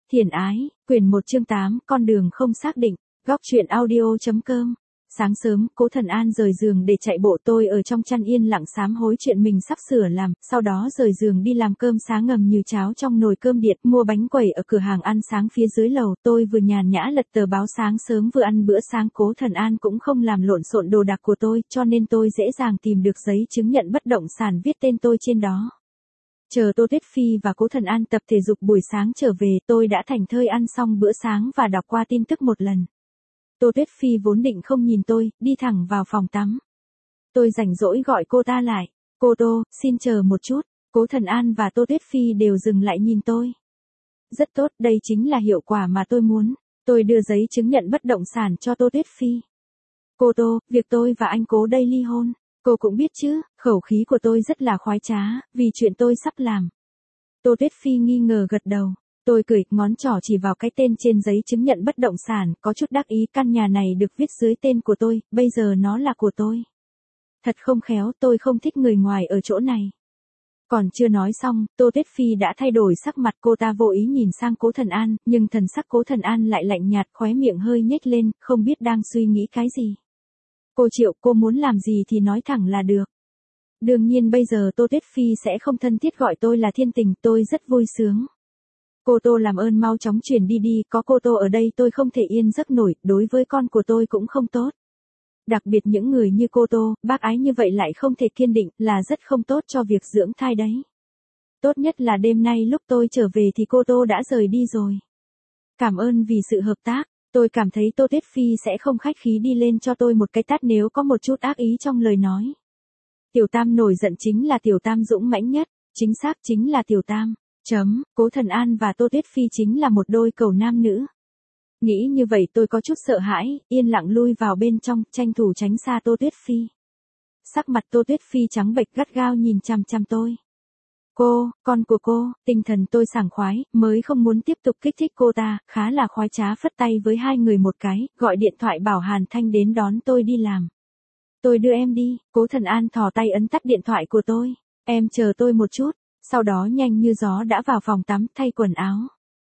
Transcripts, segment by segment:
Thiền ái, quyển 1 chương 8, con đường không xác định, góc truyện audio.com. Sáng sớm, Cố Thần An rời giường để chạy bộ, tôi ở trong chăn yên lặng sám hối chuyện mình sắp sửa làm, sau đó rời giường đi làm cơm sáng ngầm như cháo trong nồi cơm điện, mua bánh quẩy ở cửa hàng ăn sáng phía dưới lầu, tôi vừa nhàn nhã lật tờ báo sáng sớm vừa ăn bữa sáng. Cố Thần An cũng không làm lộn xộn đồ đạc của tôi, cho nên tôi dễ dàng tìm được giấy chứng nhận bất động sản viết tên tôi trên đó. Chờ Tô Tuyết Phi và Cố Thần An tập thể dục buổi sáng trở về, tôi đã thảnh thơi ăn xong bữa sáng và đọc qua tin tức một lần. Tô Tuyết Phi vốn định không nhìn tôi, đi thẳng vào phòng tắm. Tôi rảnh rỗi gọi cô ta lại. Cô Tô, xin chờ một chút. Cố Thần An và Tô Tuyết Phi đều dừng lại nhìn tôi. Rất tốt, đây chính là hiệu quả mà tôi muốn. Tôi đưa giấy chứng nhận bất động sản cho Tô Tuyết Phi. Cô Tô, việc tôi và anh Cố đây ly hôn. Cô cũng biết chứ, khẩu khí của tôi rất là khoái trá, vì chuyện tôi sắp làm. Tô Tuyết Phi nghi ngờ gật đầu. Tôi cười, ngón trỏ chỉ vào cái tên trên giấy chứng nhận bất động sản, có chút đắc ý. Căn nhà này được viết dưới tên của tôi, bây giờ nó là của tôi. Thật không khéo, tôi không thích người ngoài ở chỗ này. Còn chưa nói xong, Tô Tuyết Phi đã thay đổi sắc mặt. Cô ta vô ý nhìn sang Cố Thần An, nhưng thần sắc Cố Thần An lại lạnh nhạt, khóe miệng hơi nhếch lên, không biết đang suy nghĩ cái gì. Cô Triệu, cô muốn làm gì thì nói thẳng là được. Đương nhiên bây giờ Tô Tuyết Phi sẽ không thân thiết gọi tôi là thiên tình, tôi rất vui sướng. Cô Tô làm ơn mau chóng chuyển đi đi, có cô Tô ở đây tôi không thể yên giấc nổi, đối với con của tôi cũng không tốt. Đặc biệt những người như cô Tô, bác ái như vậy lại không thể kiên định, là rất không tốt cho việc dưỡng thai đấy. Tốt nhất là đêm nay lúc tôi trở về thì cô Tô đã rời đi rồi. Cảm ơn vì sự hợp tác. Tôi cảm thấy Tô Tuyết Phi sẽ không khách khí đi lên cho tôi một cái tát nếu có một chút ác ý trong lời nói. Tiểu Tam nổi giận chính là Tiểu Tam dũng mãnh nhất, chính xác chính là Tiểu Tam. Cố Thần An và Tô Tuyết Phi chính là một đôi cầu nam nữ. Nghĩ như vậy tôi có chút sợ hãi, yên lặng lui vào bên trong, tranh thủ tránh xa Tô Tuyết Phi. Sắc mặt Tô Tuyết Phi trắng bệch gắt gao nhìn chằm chằm tôi. Cô, con của cô, tinh thần tôi sảng khoái, mới không muốn tiếp tục kích thích cô ta, khá là khoái trá phất tay với hai người một cái, gọi điện thoại bảo Hàn Thanh đến đón tôi đi làm. Tôi đưa em đi. Cố Thần An thò tay ấn tắt điện thoại của tôi. Em chờ tôi một chút. Sau đó nhanh như gió đã vào phòng tắm thay quần áo.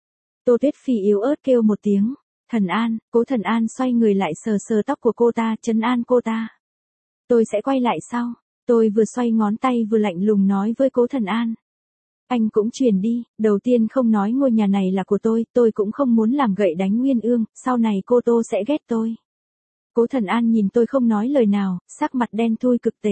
Tô Tuyết Phi yếu ớt kêu một tiếng. Thần An. Cố Thần An xoay người lại sờ sờ tóc của cô ta, trấn an cô ta. Tôi sẽ quay lại sau. Tôi vừa xoay ngón tay vừa lạnh lùng nói với Cố Thần An. Anh cũng chuyển đi, đầu tiên không nói ngôi nhà này là của tôi cũng không muốn làm gậy đánh Nguyên Ương, sau này cô Tô sẽ ghét tôi. Cố Thần An nhìn tôi không nói lời nào, sắc mặt đen thui cực tệ.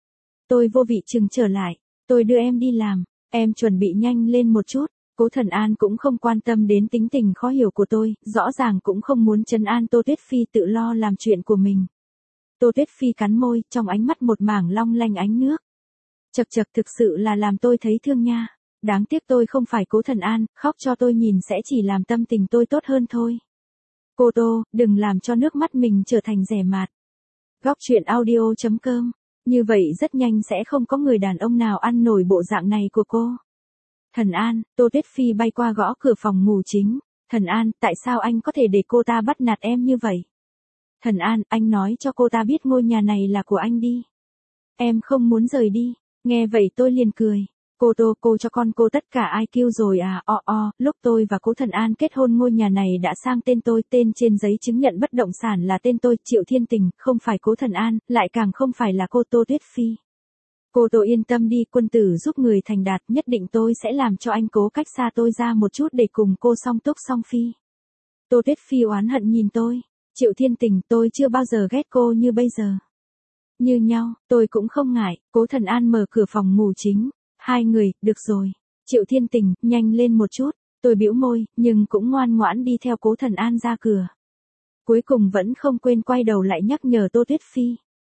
Tôi vô vị chừng trở lại, tôi đưa em đi làm, em chuẩn bị nhanh lên một chút. Cố Thần An cũng không quan tâm đến tính tình khó hiểu của tôi, rõ ràng cũng không muốn trấn an Tô Tuyết Phi tự lo làm chuyện của mình. Tô Tuyết Phi cắn môi, trong ánh mắt một mảng long lanh ánh nước. Chậc chậc, thực sự là làm tôi thấy thương nha. Đáng tiếc tôi không phải Cố Thần An, khóc cho tôi nhìn sẽ chỉ làm tâm tình tôi tốt hơn thôi. Cô Tô, đừng làm cho nước mắt mình trở thành rẻ mạt. Góc truyện audio.com. Như vậy rất nhanh sẽ không có người đàn ông nào ăn nổi bộ dạng này của cô. Thần An. Tô Tuyết Phi bay qua gõ cửa phòng ngủ chính. Thần An, tại sao anh có thể để cô ta bắt nạt em như vậy? Thần An, anh nói cho cô ta biết ngôi nhà này là của anh đi. Em không muốn rời đi. Nghe vậy tôi liền cười. Cô Tô, cô cho con cô tất cả IQ rồi à? Lúc tôi và Cố Thần An kết hôn ngôi nhà này đã sang tên tôi, tên trên giấy chứng nhận bất động sản là tên tôi, Triệu Thiên Tình, không phải Cố Thần An, lại càng không phải là cô Tô Tuyết Phi. Cô Tô yên tâm đi, quân tử giúp người thành đạt, nhất định tôi sẽ làm cho anh Cố cách xa tôi ra một chút để cùng cô song túc song phi. Tô Tuyết Phi oán hận nhìn tôi. Triệu Thiên Tình, tôi chưa bao giờ ghét cô như bây giờ. Như nhau, tôi cũng không ngại. Cố Thần An mở cửa phòng ngủ chính. Hai người, được rồi. Triệu Thiên Tình, nhanh lên một chút. Tôi bĩu môi, nhưng cũng ngoan ngoãn đi theo Cố Thần An ra cửa. Cuối cùng vẫn không quên quay đầu lại nhắc nhở Tô Tuyết Phi.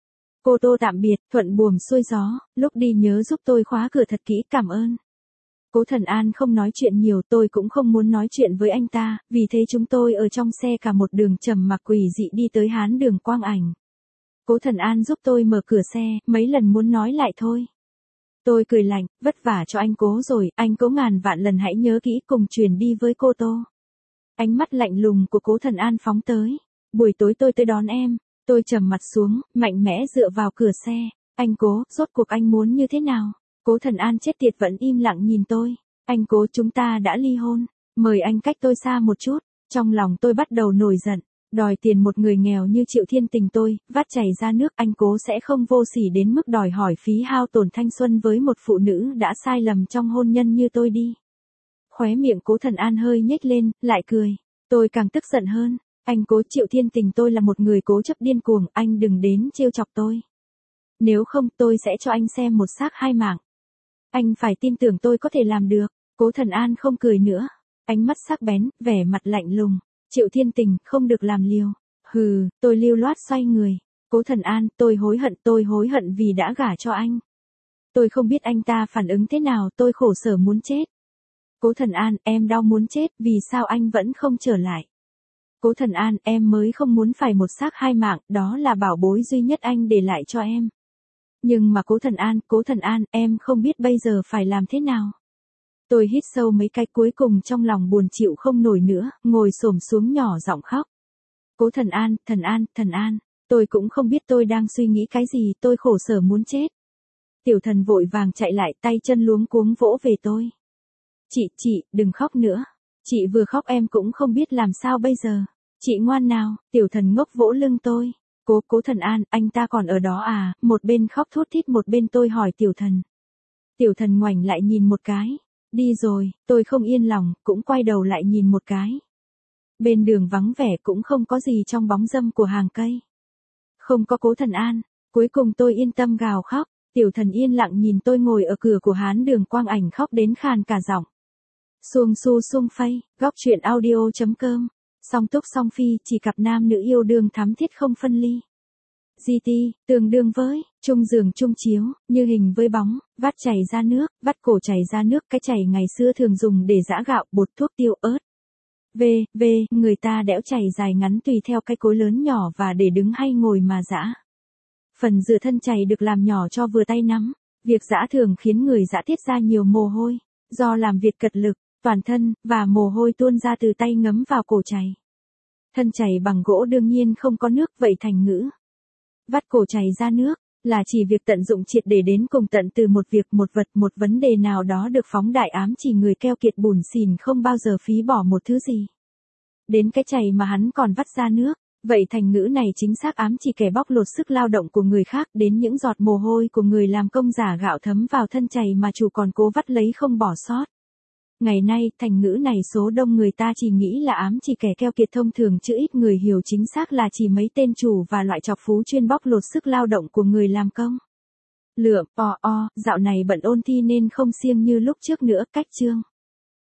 Cô Tô tạm biệt, thuận buồm xuôi gió, lúc đi nhớ giúp tôi khóa cửa thật kỹ, cảm ơn. Cố Thần An không nói chuyện nhiều, tôi cũng không muốn nói chuyện với anh ta, vì thế chúng tôi ở trong xe cả một đường trầm mặc quỷ dị đi tới Hán Đường Quang Ảnh. Cố Thần An giúp tôi mở cửa xe, mấy lần muốn nói lại thôi. Tôi cười lạnh, vất vả cho anh Cố rồi, anh Cố ngàn vạn lần hãy nhớ kỹ cùng chuyển đi với cô Tô. Ánh mắt lạnh lùng của Cố Thần An phóng tới. Buổi tối tôi tới đón em. Tôi trầm mặt xuống, mạnh mẽ dựa vào cửa xe. Anh Cố, rốt cuộc anh muốn như thế nào? Cố Thần An chết tiệt vẫn im lặng nhìn tôi. Anh Cố, chúng ta đã ly hôn. Mời anh cách tôi xa một chút. Trong lòng tôi bắt đầu nổi giận. Đòi tiền một người nghèo như Triệu Thiên Tình tôi, vắt chảy ra nước, anh Cố sẽ không vô sỉ đến mức đòi hỏi phí hao tổn thanh xuân với một phụ nữ đã sai lầm trong hôn nhân như tôi đi. Khóe miệng Cố Thần An hơi nhếch lên, lại cười. Tôi càng tức giận hơn. Anh Cố, Triệu Thiên Tình tôi là một người cố chấp điên cuồng, anh đừng đến trêu chọc tôi. Nếu không tôi sẽ cho anh xem một xác hai mạng. Anh phải tin tưởng tôi có thể làm được. Cố Thần An không cười nữa. Ánh mắt sắc bén, vẻ mặt lạnh lùng. Triệu Thiên Tình, không được làm liều. Hừ, tôi lưu loát xoay người. Cố Thần An, tôi hối hận vì đã gả cho anh. Tôi không biết anh ta phản ứng thế nào, tôi khổ sở muốn chết. Cố Thần An, em đau muốn chết, vì sao anh vẫn không trở lại? Cố Thần An, em mới không muốn phải một xác hai mạng, đó là bảo bối duy nhất anh để lại cho em. Nhưng mà Cố Thần An, em không biết bây giờ phải làm thế nào. Tôi hít sâu mấy cái, cuối cùng trong lòng buồn chịu không nổi nữa, ngồi xổm xuống nhỏ giọng khóc. Cố Thần An, tôi cũng không biết tôi đang suy nghĩ cái gì, tôi khổ sở muốn chết. Tiểu Thần vội vàng chạy lại, tay chân luống cuống vỗ về tôi. Chị, đừng khóc nữa. Chị vừa khóc em cũng không biết làm sao bây giờ. Chị ngoan nào, Tiểu Thần ngốc vỗ lưng tôi. Cố Thần An, anh ta còn ở đó à? Một bên khóc thút thít một bên tôi hỏi Tiểu Thần. Tiểu Thần ngoảnh lại nhìn một cái. Đi rồi, tôi không yên lòng, cũng quay đầu lại nhìn một cái. Bên đường vắng vẻ cũng không có gì trong bóng râm của hàng cây. Không có Cố Thần An, cuối cùng tôi yên tâm gào khóc. Tiểu Thần yên lặng nhìn tôi ngồi ở cửa của Hán Đường Quang Ảnh khóc đến khàn cả giọng. Xuông su xuông phây, góc truyện audio.com. Song túc song phi, chỉ cặp nam nữ yêu đương thắm thiết không phân ly. GT, tương đương với, chung giường chung chiếu, như hình với bóng, vắt chảy ra nước, vắt cổ chảy ra nước, cái chảy ngày xưa thường dùng để giã gạo, bột thuốc tiêu ớt. Người ta đẽo chảy dài ngắn tùy theo cái cối lớn nhỏ và để đứng hay ngồi mà giã. Phần giữa thân chảy được làm nhỏ cho vừa tay nắm. Việc giã thường khiến người giã tiết ra nhiều mồ hôi, do làm việc cật lực, toàn thân, và mồ hôi tuôn ra từ tay ngấm vào cổ chảy. Thân chảy bằng gỗ đương nhiên không có nước, vậy thành ngữ vắt cổ chảy ra nước, là chỉ việc tận dụng triệt để đến cùng tận từ một việc, một vật, một vấn đề nào đó được phóng đại, ám chỉ người keo kiệt bủn xỉn không bao giờ phí bỏ một thứ gì. Đến cái chảy mà hắn còn vắt ra nước, vậy thành ngữ này chính xác ám chỉ kẻ bóc lột sức lao động của người khác, đến những giọt mồ hôi của người làm công giả gạo thấm vào thân chảy mà chủ còn cố vắt lấy không bỏ sót. Ngày nay, thành ngữ này số đông người ta chỉ nghĩ là ám chỉ kẻ keo kiệt thông thường, chứ ít người hiểu chính xác là chỉ mấy tên chủ và loại chọc phú chuyên bóc lột sức lao động của người làm công. Lượm, dạo này bận ôn thi nên không siêng như lúc trước nữa, cách chương.